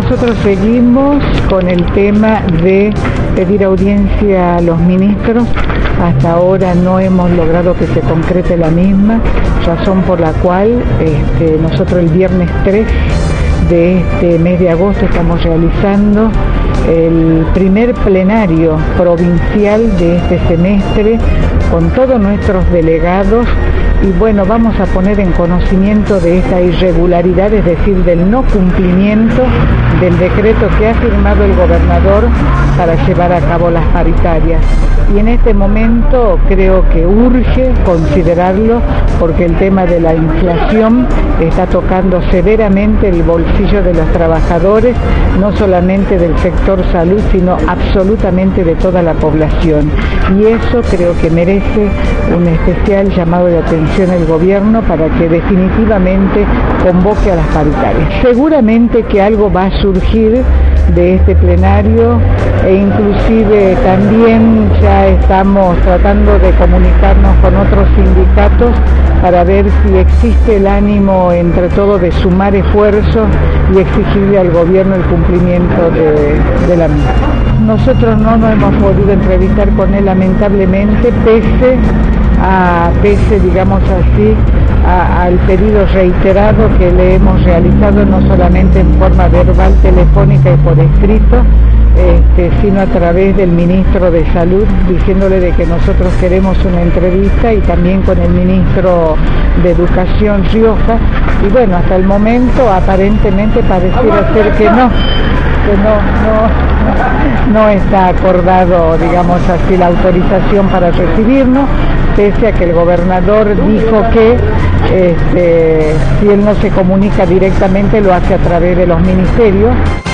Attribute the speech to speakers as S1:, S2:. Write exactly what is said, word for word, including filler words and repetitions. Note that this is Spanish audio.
S1: nosotros seguimos con el tema de pedir audiencia a los ministros. Hasta ahora no hemos logrado que se concrete la misma, razón por la cual este, nosotros el viernes tres de este mes de agosto estamos realizando el primer plenario provincial de este semestre con todos nuestros delegados y bueno, vamos a poner en conocimiento de esta irregularidad, es decir, del no cumplimiento del decreto que ha firmado el gobernador para llevar a cabo las paritarias. Y en este momento creo que urge considerarlo porque el tema de la inflación está tocando severamente el bolsillo de los trabajadores, no solamente del sector salud, sino absolutamente de toda la población. Y eso creo que merece un especial llamado de atención el gobierno para que definitivamente convoque a las paritarias. Seguramente que algo va a surgir de este plenario e inclusive también ya estamos tratando de comunicarnos con otros sindicatos para ver si existe el ánimo entre todos de sumar esfuerzos y exigirle al gobierno el cumplimiento de, de la misma. Nosotros no nos hemos podido entrevistar con él lamentablemente, pese a, pese digamos así, a, al pedido reiterado que le hemos realizado no solamente en forma verbal, telefónica y por escrito, Este, sino a través del ministro de Salud, diciéndole de que nosotros queremos una entrevista y también con el ministro de Educación Rioja, y bueno, hasta el momento aparentemente pareciera ser que no, que no, no, no está acordado, digamos así, la autorización para recibirnos, pese a que el gobernador dijo que este, si él no se comunica directamente lo hace a través de los ministerios.